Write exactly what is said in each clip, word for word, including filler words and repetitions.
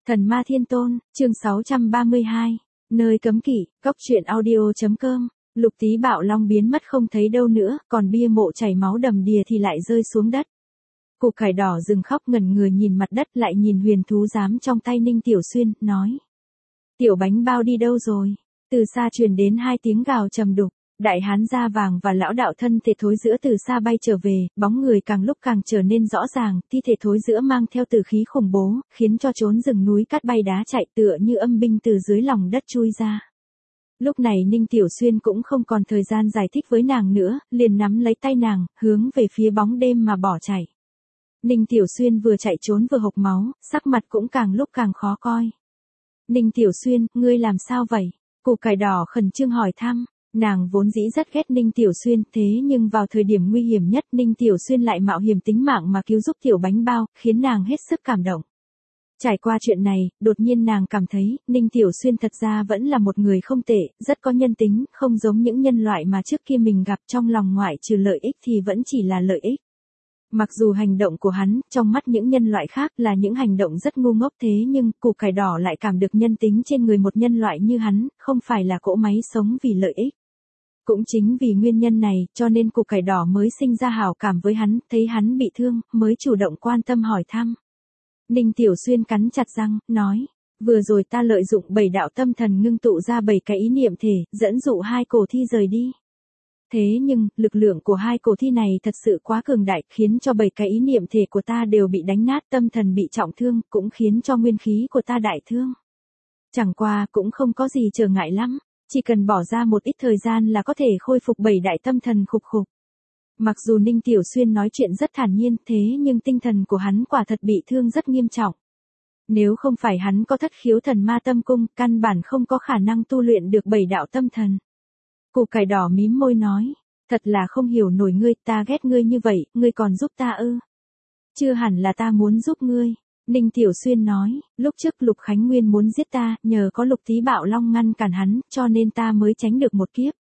Thần Ma Thiên Tôn, chương sáu trăm ba mươi hai, nơi cấm kỵ, cóc truyện audio.com, Lục Tí Bạo Long biến mất không thấy đâu nữa, còn bia mộ chảy máu đầm đìa thì lại rơi xuống đất. Cục cải đỏ dừng khóc ngẩn người nhìn mặt đất lại nhìn huyền thú giám trong tay Ninh Tiểu Xuyên, nói. Tiểu bánh bao đi đâu rồi? Từ xa truyền đến hai tiếng gào trầm đục. Đại hán da vàng và lão đạo thân thể thối giữa từ xa bay trở về, bóng người càng lúc càng trở nên rõ ràng, thi thể thối giữa mang theo tử khí khủng bố, khiến cho trốn rừng núi cát bay đá chạy tựa như âm binh từ dưới lòng đất chui ra. Lúc này Ninh Tiểu Xuyên cũng không còn thời gian giải thích với nàng nữa, liền nắm lấy tay nàng, hướng về phía bóng đêm mà bỏ chạy. Ninh Tiểu Xuyên vừa chạy trốn vừa hộc máu, sắc mặt cũng càng lúc càng khó coi. Ninh Tiểu Xuyên, ngươi làm sao vậy? Củ cải đỏ khẩn trương hỏi thăm. Nàng vốn dĩ rất ghét Ninh Tiểu Xuyên, thế nhưng vào thời điểm nguy hiểm nhất Ninh Tiểu Xuyên lại mạo hiểm tính mạng mà cứu giúp tiểu bánh bao, khiến nàng hết sức cảm động. Trải qua chuyện này, đột nhiên nàng cảm thấy, Ninh Tiểu Xuyên thật ra vẫn là một người không tệ, rất có nhân tính, không giống những nhân loại mà trước kia mình gặp, trong lòng ngoại trừ lợi ích thì vẫn chỉ là lợi ích. Mặc dù hành động của hắn, trong mắt những nhân loại khác là những hành động rất ngu ngốc thế nhưng, củ cải đỏ lại cảm được nhân tính trên người một nhân loại như hắn, không phải là cỗ máy sống vì lợi ích. Cũng chính vì nguyên nhân này, cho nên củ cải đỏ mới sinh ra hảo cảm với hắn, thấy hắn bị thương, mới chủ động quan tâm hỏi thăm. Ninh Tiểu Xuyên cắn chặt răng, nói, vừa rồi ta lợi dụng bảy đạo tâm thần ngưng tụ ra bảy cái ý niệm thể, dẫn dụ hai cổ thi rời đi. Thế nhưng, lực lượng của hai cổ thi này thật sự quá cường đại, khiến cho bảy cái ý niệm thể của ta đều bị đánh nát, tâm thần bị trọng thương, cũng khiến cho nguyên khí của ta đại thương. Chẳng qua, cũng không có gì trở ngại lắm, chỉ cần bỏ ra một ít thời gian là có thể khôi phục bảy đại tâm thần khục khục. Mặc dù Ninh Tiểu Xuyên nói chuyện rất thản nhiên, thế nhưng tinh thần của hắn quả thật bị thương rất nghiêm trọng. Nếu không phải hắn có thất khiếu thần ma tâm cung, căn bản không có khả năng tu luyện được bảy đạo tâm thần. Củ cải đỏ mím môi nói, thật là không hiểu nổi ngươi, ta ghét ngươi như vậy, ngươi còn giúp ta ư? Chưa hẳn là ta muốn giúp ngươi. Ninh Tiểu Xuyên nói, lúc trước Lục Khánh Nguyên muốn giết ta, nhờ có Lục Tí Bạo Long ngăn cản hắn, cho nên ta mới tránh được một kiếp.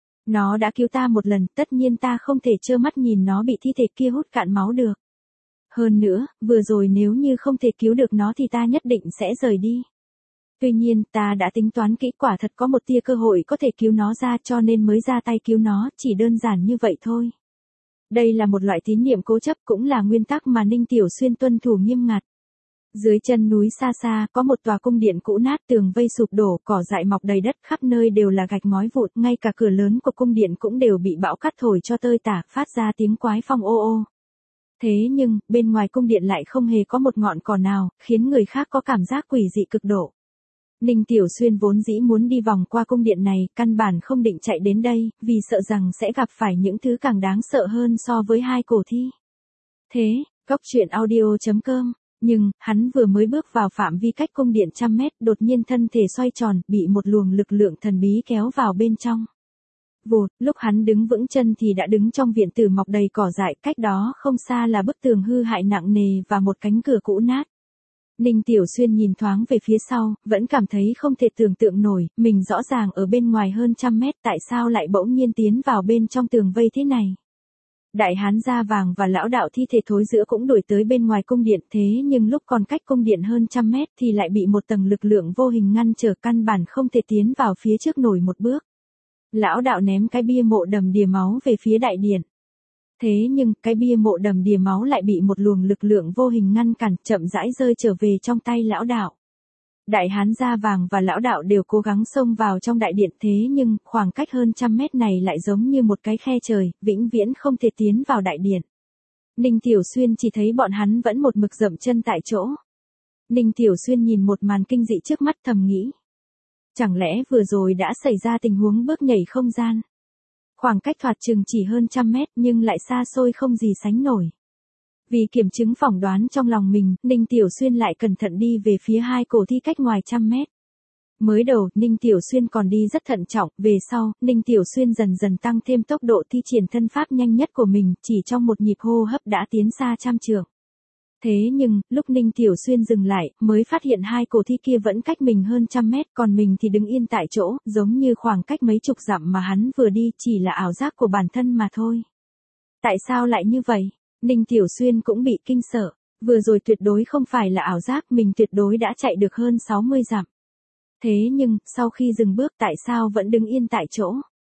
Nó đã cứu ta một lần, tất nhiên ta không thể trơ mắt nhìn nó bị thi thể kia hút cạn máu được. Hơn nữa, vừa rồi nếu như không thể cứu được nó thì ta nhất định sẽ rời đi. Tuy nhiên, ta đã tính toán kỹ, quả thật có một tia cơ hội có thể cứu nó ra, cho nên mới ra tay cứu nó, chỉ đơn giản như vậy thôi. Đây là một loại tín niệm cố chấp, cũng là nguyên tắc mà Ninh Tiểu Xuyên tuân thủ nghiêm ngặt. Dưới chân núi xa xa, có một tòa cung điện cũ nát, tường vây sụp đổ, cỏ dại mọc đầy đất, khắp nơi đều là gạch ngói vụn, ngay cả cửa lớn của cung điện cũng đều bị bão cát thổi cho tơi tả, phát ra tiếng quái phong ô ô. Thế nhưng, bên ngoài cung điện lại không hề có một ngọn cỏ nào, khiến người khác có cảm giác quỷ dị cực độ. Ninh Tiểu Xuyên vốn dĩ muốn đi vòng qua cung điện này, căn bản không định chạy đến đây, vì sợ rằng sẽ gặp phải những thứ càng đáng sợ hơn so với hai cổ thi. Thế, cóc truyện audio.com, nhưng, hắn vừa mới bước vào phạm vi cách cung điện trăm mét, đột nhiên thân thể xoay tròn, bị một luồng lực lượng thần bí kéo vào bên trong. Vụt, lúc hắn đứng vững chân thì đã đứng trong viện tử mọc đầy cỏ dại, cách đó không xa là bức tường hư hại nặng nề và một cánh cửa cũ nát. Ninh Tiểu Xuyên nhìn thoáng về phía sau, vẫn cảm thấy không thể tưởng tượng nổi, mình rõ ràng ở bên ngoài hơn trăm mét, tại sao lại bỗng nhiên tiến vào bên trong tường vây thế này. Đại hán da vàng và lão đạo thi thể thối giữa cũng đuổi tới bên ngoài cung điện, thế nhưng lúc còn cách cung điện hơn trăm mét thì lại bị một tầng lực lượng vô hình ngăn trở, căn bản không thể tiến vào phía trước nổi một bước. Lão đạo ném cái bia mộ đầm đìa máu về phía đại điện. Thế nhưng, cái bia mộ đầm đìa máu lại bị một luồng lực lượng vô hình ngăn cản, chậm rãi rơi trở về trong tay lão đạo. Đại hán da vàng và lão đạo đều cố gắng xông vào trong đại điện, thế nhưng, khoảng cách hơn trăm mét này lại giống như một cái khe trời, vĩnh viễn không thể tiến vào đại điện. Ninh Tiểu Xuyên chỉ thấy bọn hắn vẫn một mực dậm chân tại chỗ. Ninh Tiểu Xuyên nhìn một màn kinh dị trước mắt thầm nghĩ. Chẳng lẽ vừa rồi đã xảy ra tình huống bước nhảy không gian? Khoảng cách thoạt chừng chỉ hơn trăm mét nhưng lại xa xôi không gì sánh nổi. Vì kiểm chứng phỏng đoán trong lòng mình, Ninh Tiểu Xuyên lại cẩn thận đi về phía hai cổ thi cách ngoài trăm mét. Mới đầu, Ninh Tiểu Xuyên còn đi rất thận trọng, về sau, Ninh Tiểu Xuyên dần dần tăng thêm tốc độ thi triển thân pháp nhanh nhất của mình, chỉ trong một nhịp hô hấp đã tiến xa trăm trượng. Thế nhưng, lúc Ninh Tiểu Xuyên dừng lại, mới phát hiện hai cổ thi kia vẫn cách mình hơn trăm mét, còn mình thì đứng yên tại chỗ, giống như khoảng cách mấy chục dặm mà hắn vừa đi, chỉ là ảo giác của bản thân mà thôi. Tại sao lại như vậy? Ninh Tiểu Xuyên cũng bị kinh sợ. Vừa rồi tuyệt đối không phải là ảo giác, mình tuyệt đối đã chạy được hơn sáu mươi dặm. Thế nhưng, sau khi dừng bước tại sao vẫn đứng yên tại chỗ?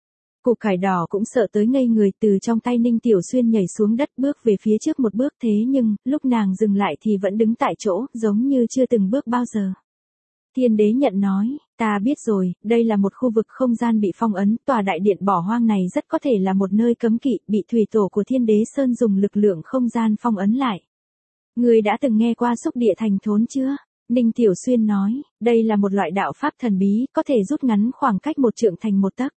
Củ cải đỏ cũng sợ tới ngây người, từ trong tay Ninh Tiểu Xuyên nhảy xuống đất bước về phía trước một bước, thế nhưng, lúc nàng dừng lại thì vẫn đứng tại chỗ, giống như chưa từng bước bao giờ. Thiên đế nhận nói, ta biết rồi, đây là một khu vực không gian bị phong ấn, tòa đại điện bỏ hoang này rất có thể là một nơi cấm kỵ, bị thủy tổ của Thiên Đế Sơn dùng lực lượng không gian phong ấn lại. Ngươi đã từng nghe qua xúc địa thành thốn chưa? Ninh Tiểu Xuyên nói, đây là một loại đạo pháp thần bí, có thể rút ngắn khoảng cách một trượng thành một tấc.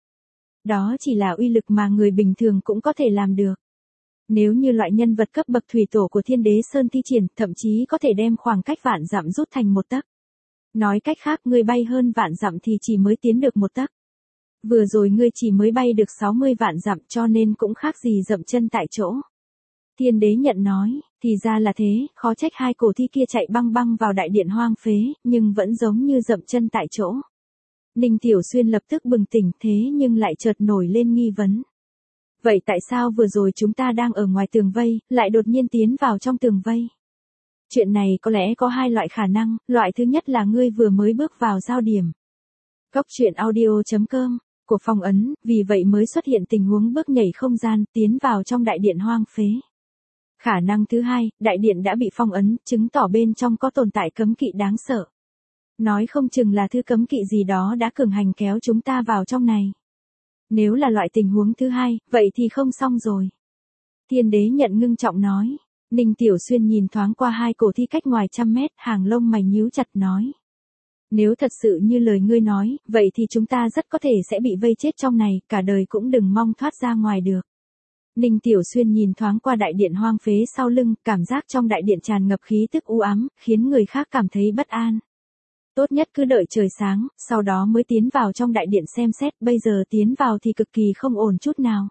Đó chỉ là uy lực mà người bình thường cũng có thể làm được. Nếu như loại nhân vật cấp bậc thủy tổ của Thiên Đế Sơn thi triển, thậm chí có thể đem khoảng cách vạn dặm rút thành một tấc. Nói cách khác, ngươi bay hơn vạn dặm thì chỉ mới tiến được một tấc. Vừa rồi ngươi chỉ mới bay được sáu mươi vạn dặm, cho nên cũng khác gì dậm chân tại chỗ. Thiên đế nhận nói, thì ra là thế, khó trách hai cổ thi kia chạy băng băng vào đại điện hoang phế, nhưng vẫn giống như dậm chân tại chỗ. Ninh Tiểu Xuyên lập tức bừng tỉnh, thế nhưng lại chợt nổi lên nghi vấn. Vậy tại sao vừa rồi chúng ta đang ở ngoài tường vây, lại đột nhiên tiến vào trong tường vây? Chuyện này có lẽ có hai loại khả năng, loại thứ nhất là ngươi vừa mới bước vào giao điểm. Cốc truyện audio chấm com, của phong ấn, vì vậy mới xuất hiện tình huống bước nhảy không gian, tiến vào trong đại điện hoang phế. Khả năng thứ hai, đại điện đã bị phong ấn, chứng tỏ bên trong có tồn tại cấm kỵ đáng sợ. Nói không chừng là thứ cấm kỵ gì đó đã cường hành kéo chúng ta vào trong này. Nếu là loại tình huống thứ hai, vậy thì không xong rồi. Thiên đế nhận ngưng trọng nói. Ninh Tiểu Xuyên nhìn thoáng qua hai cổ thi cách ngoài trăm mét, hàng lông mày nhíu chặt nói. Nếu thật sự như lời ngươi nói, vậy thì chúng ta rất có thể sẽ bị vây chết trong này, cả đời cũng đừng mong thoát ra ngoài được. Ninh Tiểu Xuyên nhìn thoáng qua đại điện hoang phế sau lưng, cảm giác trong đại điện tràn ngập khí tức u ám, khiến người khác cảm thấy bất an. Tốt nhất cứ đợi trời sáng, sau đó mới tiến vào trong đại điện xem xét, bây giờ tiến vào thì cực kỳ không ổn chút nào.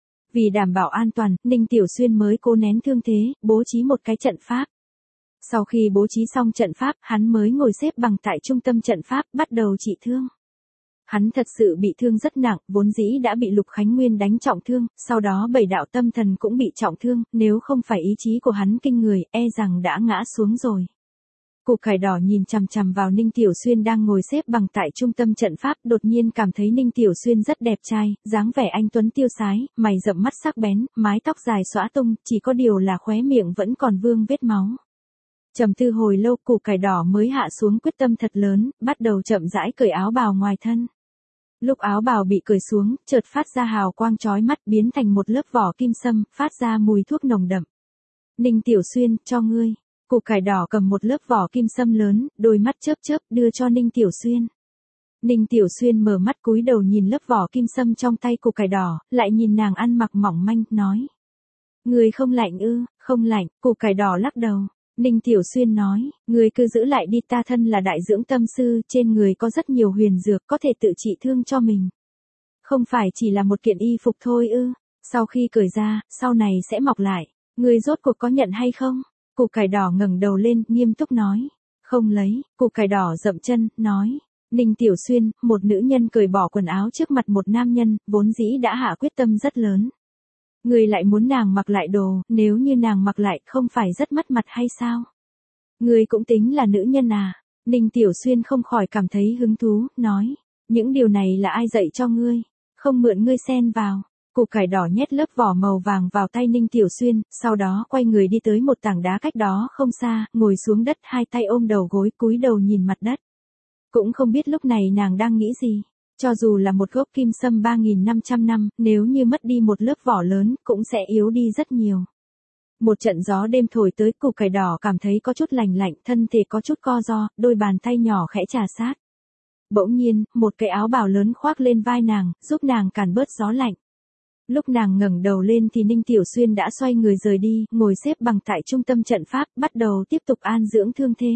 Vì đảm bảo an toàn, Ninh Tiểu Xuyên mới cố nén thương thế, bố trí một cái trận pháp. Sau khi bố trí xong trận pháp, hắn mới ngồi xếp bằng tại trung tâm trận pháp, bắt đầu trị thương. Hắn thật sự bị thương rất nặng, vốn dĩ đã bị Lục Khánh Nguyên đánh trọng thương, sau đó bảy đạo tâm thần cũng bị trọng thương, nếu không phải ý chí của hắn kinh người, e rằng đã ngã xuống rồi. Củ cải đỏ nhìn chằm chằm vào Ninh Tiểu Xuyên đang ngồi xếp bằng tại trung tâm trận pháp, đột nhiên cảm thấy Ninh Tiểu Xuyên rất đẹp trai, dáng vẻ anh tuấn tiêu sái, mày rậm mắt sắc bén, mái tóc dài xõa tung, chỉ có điều là khóe miệng vẫn còn vương vết máu. Trầm tư hồi lâu, củ cải đỏ mới hạ xuống quyết tâm thật lớn, bắt đầu chậm rãi cởi áo bào ngoài thân. Lúc áo bào bị cởi xuống, chợt phát ra hào quang chói mắt, biến thành một lớp vỏ kim sâm, phát ra mùi thuốc nồng đậm. Ninh Tiểu Xuyên, cho ngươi. Củ cải đỏ cầm một lớp vỏ kim sâm lớn, đôi mắt chớp chớp, đưa cho Ninh Tiểu Xuyên. Ninh Tiểu Xuyên mở mắt cúi đầu nhìn lớp vỏ kim sâm trong tay củ cải đỏ, lại nhìn nàng ăn mặc mỏng manh, nói. Người không lạnh ư? Không lạnh, củ cải đỏ lắc đầu. Ninh Tiểu Xuyên nói, người cứ giữ lại đi, ta thân là đại dưỡng tâm sư, trên người có rất nhiều huyền dược, có thể tự trị thương cho mình. Không phải chỉ là một kiện y phục thôi ư? Sau khi cởi ra, sau này sẽ mọc lại. Người rốt cuộc có nhận hay không? Củ cải đỏ ngẩng đầu lên, nghiêm túc nói. Không lấy, củ cải đỏ dậm chân, nói. Ninh Tiểu Xuyên, một nữ nhân cởi bỏ quần áo trước mặt một nam nhân, vốn dĩ đã hạ quyết tâm rất lớn. Người lại muốn nàng mặc lại đồ, nếu như nàng mặc lại không phải rất mất mặt hay sao? Người cũng tính là nữ nhân à? Ninh Tiểu Xuyên không khỏi cảm thấy hứng thú, nói. Những điều này là ai dạy cho ngươi? Không mượn ngươi xen vào. Củ cải đỏ nhét lớp vỏ màu vàng vào tay Ninh Tiểu Xuyên, sau đó quay người đi tới một tảng đá cách đó không xa, ngồi xuống đất, hai tay ôm đầu gối, cúi đầu nhìn mặt đất. Cũng không biết lúc này nàng đang nghĩ gì. Cho dù là một gốc kim sâm ba nghìn năm trăm năm, nếu như mất đi một lớp vỏ lớn, cũng sẽ yếu đi rất nhiều. Một trận gió đêm thổi tới, củ cải đỏ cảm thấy có chút lành lạnh, thân thể có chút co ro, đôi bàn tay nhỏ khẽ trà sát. Bỗng nhiên, một cái áo bào lớn khoác lên vai nàng, giúp nàng cản bớt gió lạnh. Lúc nàng ngẩng đầu lên thì Ninh Tiểu Xuyên đã xoay người rời đi, ngồi xếp bằng tại trung tâm trận pháp, bắt đầu tiếp tục an dưỡng thương thế.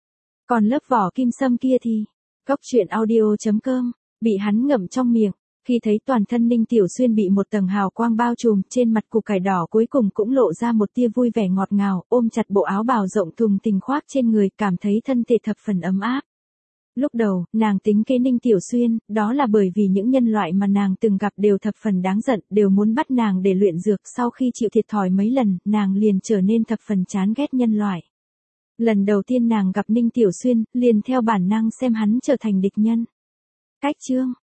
Còn lớp vỏ kim sâm kia thì, cốc truyện audio chấm com, bị hắn ngậm trong miệng. Khi thấy toàn thân Ninh Tiểu Xuyên bị một tầng hào quang bao trùm, trên mặt củ cải đỏ cuối cùng cũng lộ ra một tia vui vẻ ngọt ngào, ôm chặt bộ áo bào rộng thùng thình khoác trên người, cảm thấy thân thể thập phần ấm áp. Lúc đầu, nàng tính kế Ninh Tiểu Xuyên, đó là bởi vì những nhân loại mà nàng từng gặp đều thập phần đáng giận, đều muốn bắt nàng để luyện dược, sau khi chịu thiệt thòi mấy lần, nàng liền trở nên thập phần chán ghét nhân loại. Lần đầu tiên nàng gặp Ninh Tiểu Xuyên, liền theo bản năng xem hắn trở thành địch nhân. Cách chương,